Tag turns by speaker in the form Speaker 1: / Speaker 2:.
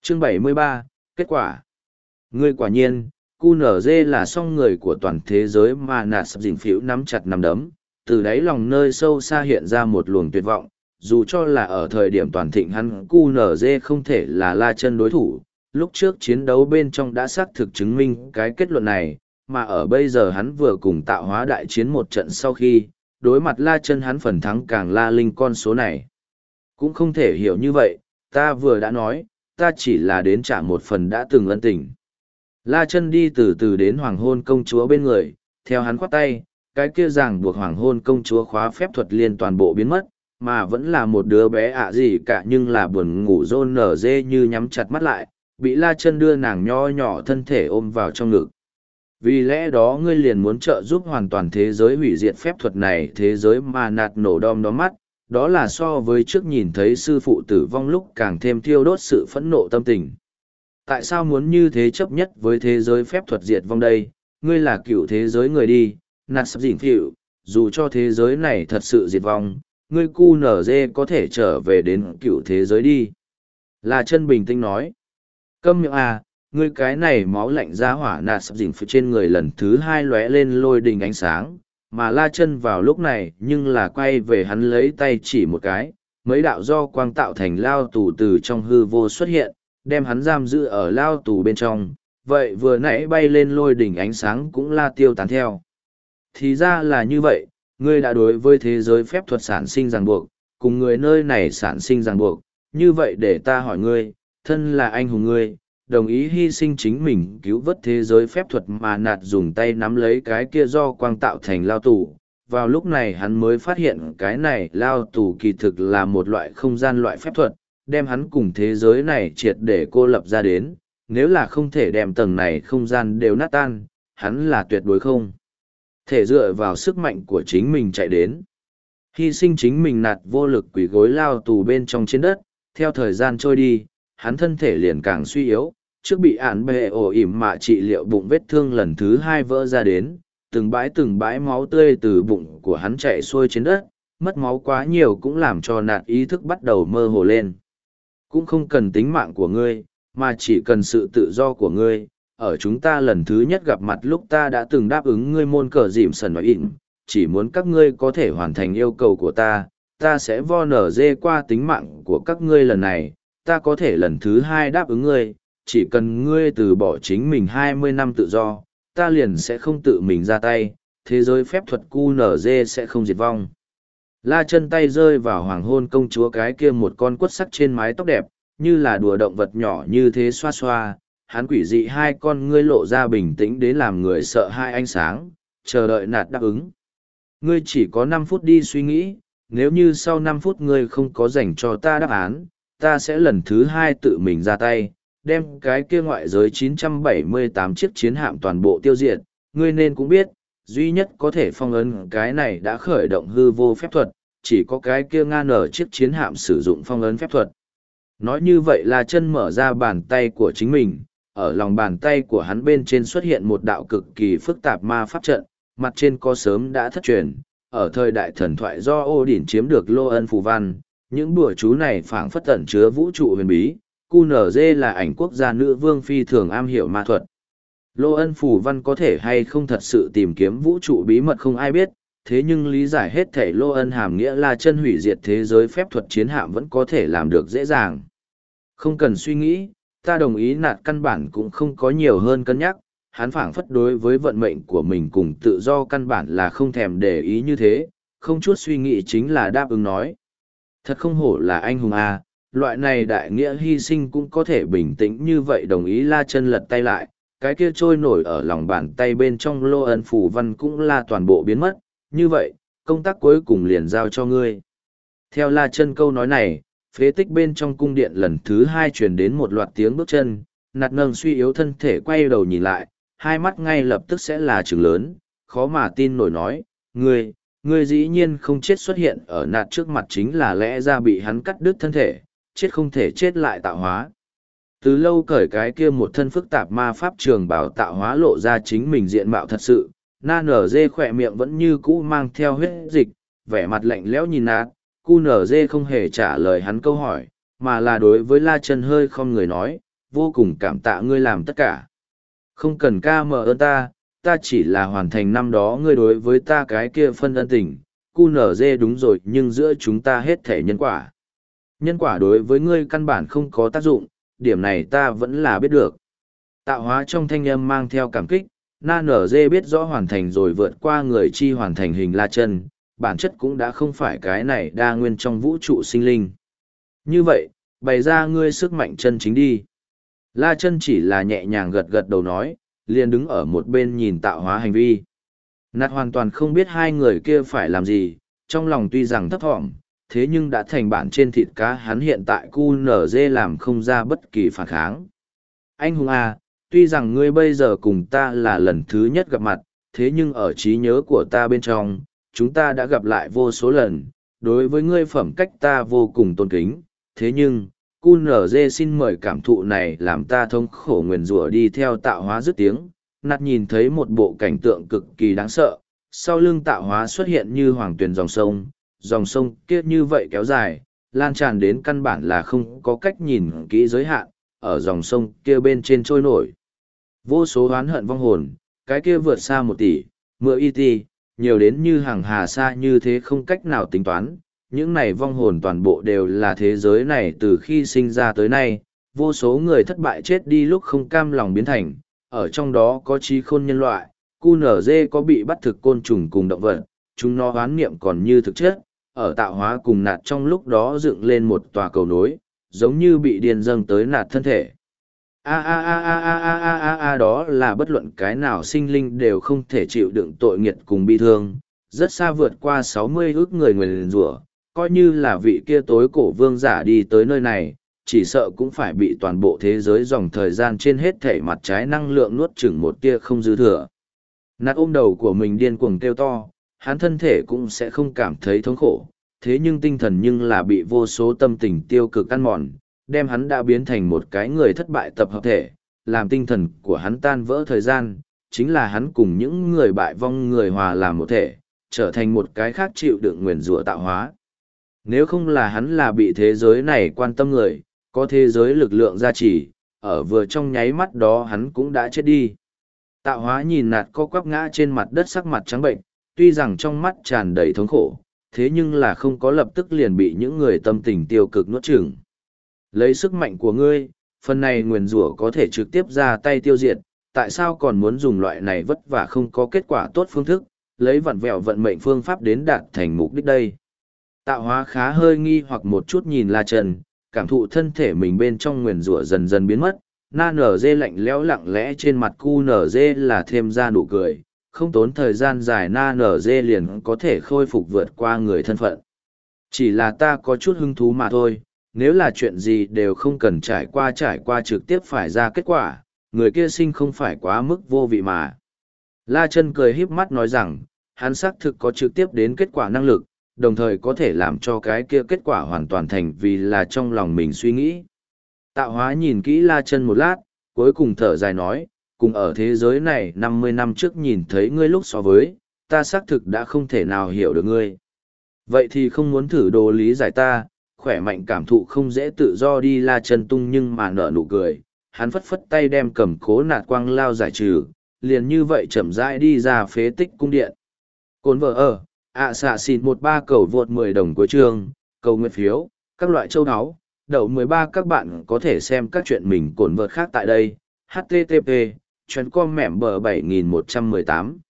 Speaker 1: Chương 73, kết quả. Ngươi quả nhiên, QNZ là song người của toàn thế giới mà nạt sập dình phỉu nắm chặt nắm đấm, từ đáy lòng nơi sâu xa hiện ra một luồng tuyệt vọng, dù cho là ở thời điểm toàn thịnh hắn QNZ không thể là La Chân đối thủ, lúc trước chiến đấu bên trong đã xác thực chứng minh cái kết luận này, mà ở bây giờ hắn vừa cùng tạo hóa đại chiến một trận sau khi, đối mặt La Chân hắn phần thắng càng la linh con số này. Cũng không thể hiểu như vậy, ta vừa đã nói, ta chỉ là đến trả một phần đã từng ân tình. La Chân đi từ từ đến hoàng hôn công chúa bên người, theo hắn khoát tay, cái kia ràng buộc hoàng hôn công chúa khóa phép thuật liên toàn bộ biến mất, mà vẫn là một đứa bé ạ gì cả nhưng là buồn ngủ rôn nở dê như nhắm chặt mắt lại, bị La Chân đưa nàng nho nhỏ thân thể ôm vào trong ngực. Vì lẽ đó ngươi liền muốn trợ giúp hoàn toàn thế giới hủy diệt phép thuật này, thế giới mà nạt nổ đom đóm mắt, đó là so với trước nhìn thấy sư phụ tử vong lúc càng thêm thiêu đốt sự phẫn nộ tâm tình. Tại sao muốn như thế chấp nhất với thế giới phép thuật diệt vong đây? Ngươi là cựu thế giới người đi, nạt sắp dịnh phịu, dù cho thế giới này thật sự diệt vong, ngươi cu nở dê có thể trở về đến cựu thế giới đi. La Chân bình tĩnh nói. Câm miệng à, ngươi cái này máu lạnh ra hỏa nạt sắp dịnh phịu trên người lần thứ hai lóe lên lôi đình ánh sáng, mà La Chân vào lúc này nhưng là quay về hắn lấy tay chỉ một cái, mấy đạo do quang tạo thành lao tù từ trong hư vô xuất hiện, đem hắn giam giữ ở lao tù bên trong, vậy vừa nãy bay lên lôi đỉnh ánh sáng cũng la tiêu tán theo. Thì ra là như vậy, ngươi đã đối với thế giới phép thuật sản sinh ràng buộc, cùng người nơi này sản sinh ràng buộc, như vậy để ta hỏi ngươi, thân là anh hùng ngươi, đồng ý hy sinh chính mình cứu vớt thế giới phép thuật mà nạt dùng tay nắm lấy cái kia do quang tạo thành lao tù. Vào lúc này hắn mới phát hiện cái này lao tù kỳ thực là một loại không gian loại phép thuật, đem hắn cùng thế giới này triệt để cô lập ra đến, nếu là không thể đem tầng này không gian đều nát tan, hắn là tuyệt đối không thể dựa vào sức mạnh của chính mình chạy đến. Hy sinh chính mình nạt vô lực quỷ gối lao tù bên trong trên đất, theo thời gian trôi đi, hắn thân thể liền càng suy yếu, trước bị án bệ ổ ỉm mạ trị liệu bụng vết thương lần thứ hai vỡ ra đến, từng bãi máu tươi từ bụng của hắn chạy xuôi trên đất, mất máu quá nhiều cũng làm cho nạt ý thức bắt đầu mơ hồ lên. Cũng không cần tính mạng của ngươi, mà chỉ cần sự tự do của ngươi. Ở chúng ta lần thứ nhất gặp mặt lúc ta đã từng đáp ứng ngươi môn cờ dìm sần nói ịn, chỉ muốn các ngươi có thể hoàn thành yêu cầu của ta sẽ vo nở dê qua tính mạng của các ngươi lần này, ta có thể lần thứ hai đáp ứng ngươi, chỉ cần ngươi từ bỏ chính mình 20 năm tự do, ta liền sẽ không tự mình ra tay, thế giới phép thuật QNZ sẽ không diệt vong. La Chân tay rơi vào hoàng hôn công chúa cái kia một con quất sắc trên mái tóc đẹp, như là đùa động vật nhỏ như thế xoa xoa, hắn quỷ dị hai con ngươi lộ ra bình tĩnh đến làm người sợ hai ánh sáng, chờ đợi nạt đáp ứng. Ngươi chỉ có 5 phút đi suy nghĩ, nếu như sau 5 phút ngươi không có dành cho ta đáp án, ta sẽ lần thứ hai tự mình ra tay, đem cái kia ngoại giới 978 chiếc chiến hạm toàn bộ tiêu diệt. Ngươi nên cũng biết, duy nhất có thể phong ấn cái này đã khởi động hư vô phép thuật, chỉ có cái kia nga nở chiếc chiến hạm sử dụng phong ấn phép thuật. Nói như vậy là chân mở ra bàn tay của chính mình, ở lòng bàn tay của hắn bên trên xuất hiện một đạo cực kỳ phức tạp ma pháp trận, mặt trên có sớm đã thất truyền, ở thời đại thần thoại do Odin chiếm được Lô Ân phù văn, những bùa chú này phảng phất tẩn chứa vũ trụ huyền bí, QNZ là ảnh quốc gia nữ vương phi thường am hiểu ma thuật. Lô Ân phù văn có thể hay không thật sự tìm kiếm vũ trụ bí mật không ai biết, thế nhưng lý giải hết thảy Lô Ân hàm nghĩa là chân hủy diệt thế giới phép thuật chiến hạm vẫn có thể làm được dễ dàng. Không cần suy nghĩ, ta đồng ý nạt căn bản cũng không có nhiều hơn cân nhắc, hắn phảng phất đối với vận mệnh của mình cùng tự do căn bản là không thèm để ý như thế, không chút suy nghĩ chính là đáp ứng nói. Thật không hổ là anh hùng à, loại này đại nghĩa hy sinh cũng có thể bình tĩnh như vậy. Đồng ý La Chân lật tay lại, cái kia trôi nổi ở lòng bàn tay bên trong Lô Ân phù văn cũng là toàn bộ biến mất, như vậy, công tác cuối cùng liền giao cho ngươi. Theo La Chân câu nói này, phế tích bên trong cung điện lần thứ hai truyền đến một loạt tiếng bước chân, nạt nâng suy yếu thân thể quay đầu nhìn lại, hai mắt ngay lập tức sẽ là trừng lớn, khó mà tin nổi nói, ngươi dĩ nhiên không chết. Xuất hiện ở nạt trước mặt chính là lẽ ra bị hắn cắt đứt thân thể, chết không thể chết lại tạo hóa. Từ lâu cởi cái kia một thân phức tạp ma pháp trường bảo tạo hóa lộ ra chính mình diện mạo thật sự, na nở dê khỏe miệng vẫn như cũ mang theo huyết dịch, vẻ mặt lạnh lẽo nhìn nạt. QNZ không hề trả lời hắn câu hỏi, mà là đối với La Chân hơi không người nói, vô cùng cảm tạ ngươi làm tất cả. Không cần ca mờ ơn ta chỉ là hoàn thành năm đó ngươi đối với ta cái kia phân ân tình, QNZ đúng rồi nhưng giữa chúng ta hết thể nhân quả. Nhân quả đối với ngươi căn bản không có tác dụng, điểm này ta vẫn là biết được. Tạo hóa trong thanh âm mang theo cảm kích, NNZ biết rõ hoàn thành rồi vượt qua người chi hoàn thành hình La Chân, bản chất cũng đã không phải cái này đa nguyên trong vũ trụ sinh linh. Như vậy, bày ra ngươi sức mạnh chân chính đi. La Chân chỉ là nhẹ nhàng gật gật đầu nói, liền đứng ở một bên nhìn tạo hóa hành vi. Nạt hoàn toàn không biết hai người kia phải làm gì, trong lòng tuy rằng thấp thỏm, thế nhưng đã thành bản trên thịt cá hắn hiện tại QNZ làm không ra bất kỳ phản kháng. Anh hùng à, tuy rằng ngươi bây giờ cùng ta là lần thứ nhất gặp mặt, thế nhưng ở trí nhớ của ta bên trong, chúng ta đã gặp lại vô số lần, đối với ngươi phẩm cách ta vô cùng tôn kính, thế nhưng, QNZ xin mời cảm thụ này làm ta thống khổ nguyền rủa đi theo tạo hóa dứt tiếng, nạt nhìn thấy một bộ cảnh tượng cực kỳ đáng sợ, sau lưng tạo hóa xuất hiện như hoàng tuyền dòng sông kia như vậy kéo dài, lan tràn đến căn bản là không có cách nhìn kỹ giới hạn, ở dòng sông kia bên trên trôi nổi. Vô số oán hận vong hồn, cái kia vượt xa 1 tỷ, mưa y ti, nhiều đến như hàng hà xa như thế không cách nào tính toán. Những này vong hồn toàn bộ đều là thế giới này từ khi sinh ra tới nay, vô số người thất bại chết đi lúc không cam lòng biến thành, ở trong đó có trí khôn nhân loại, QNZ có bị bắt thực côn trùng cùng động vật, chúng nó oán niệm còn như thực chất, ở tạo hóa cùng nạt trong lúc đó dựng lên một tòa cầu nối, giống như bị điên dâng tới nạt thân thể. Đó là bất luận cái nào sinh linh đều không thể chịu đựng tội nghiệt cùng bi thương, rất xa vượt qua 60 ước người nguyền rủa, coi như là vị kia tối cổ vương giả đi tới nơi này, chỉ sợ cũng phải bị toàn bộ thế giới dòng thời gian trên hết thể mặt trái năng lượng nuốt chửng một tia không dư thừa. Nạt ôm đầu của mình điên cuồng kêu to, hắn thân thể cũng sẽ không cảm thấy thống khổ, thế nhưng tinh thần nhưng là bị vô số tâm tình tiêu cực ăn mòn, đem hắn đã biến thành một cái người thất bại tập hợp thể, làm tinh thần của hắn tan vỡ thời gian, chính là hắn cùng những người bại vong người hòa làm một thể, trở thành một cái khác chịu đựng nguyền rủa tạo hóa. Nếu không là hắn là bị thế giới này quan tâm người, có thế giới lực lượng gia trì, ở vừa trong nháy mắt đó hắn cũng đã chết đi. Tạo hóa nhìn nạt co quắp ngã trên mặt đất sắc mặt trắng bệnh, tuy rằng trong mắt tràn đầy thống khổ, thế nhưng là không có lập tức liền bị những người tâm tình tiêu cực nuốt chửng. Lấy sức mạnh của ngươi, phần này nguyền rủa có thể trực tiếp ra tay tiêu diệt, tại sao còn muốn dùng loại này vất vả không có kết quả tốt phương thức, lấy vặn vẹo vận mệnh phương pháp đến đạt thành mục đích đây. Tạo hóa khá hơi nghi hoặc một chút nhìn La Trần, cảm thụ thân thể mình bên trong nguyền rủa dần dần biến mất, na nở dê lạnh lẽo lặng lẽ trên mặt cu nở dê là thêm ra nụ cười, không tốn thời gian dài na nở dê liền có thể khôi phục vượt qua người thân phận. Chỉ là ta có chút hứng thú mà thôi, nếu là chuyện gì đều không cần trải qua trực tiếp phải ra kết quả, người kia sinh không phải quá mức vô vị mà. La Chân cười híp mắt nói rằng, hắn xác thực có trực tiếp đến kết quả năng lực, đồng thời có thể làm cho cái kia kết quả hoàn toàn thành vì là trong lòng mình suy nghĩ. Tạo hóa nhìn kỹ La Chân một lát, cuối cùng thở dài nói, cùng ở thế giới này 50 năm trước nhìn thấy ngươi lúc so với, ta xác thực đã không thể nào hiểu được ngươi. Vậy thì không muốn thử đồ lý giải ta, khỏe mạnh cảm thụ không dễ tự do đi. La Chân tung nhưng mà nở nụ cười, hắn phất phất tay đem cầm cố nạt quang lao giải trừ, liền như vậy chậm rãi đi ra phế tích cung điện. Cồn vợ ở, xạ xìn 13 cầu vượt 10 đồng cuối chương, cầu nguyện phiếu, các loại châu áo, đậu 13 các bạn có thể xem các chuyện mình cồn vợt khác tại đây, http, chuyến com mẻm bờ 7118.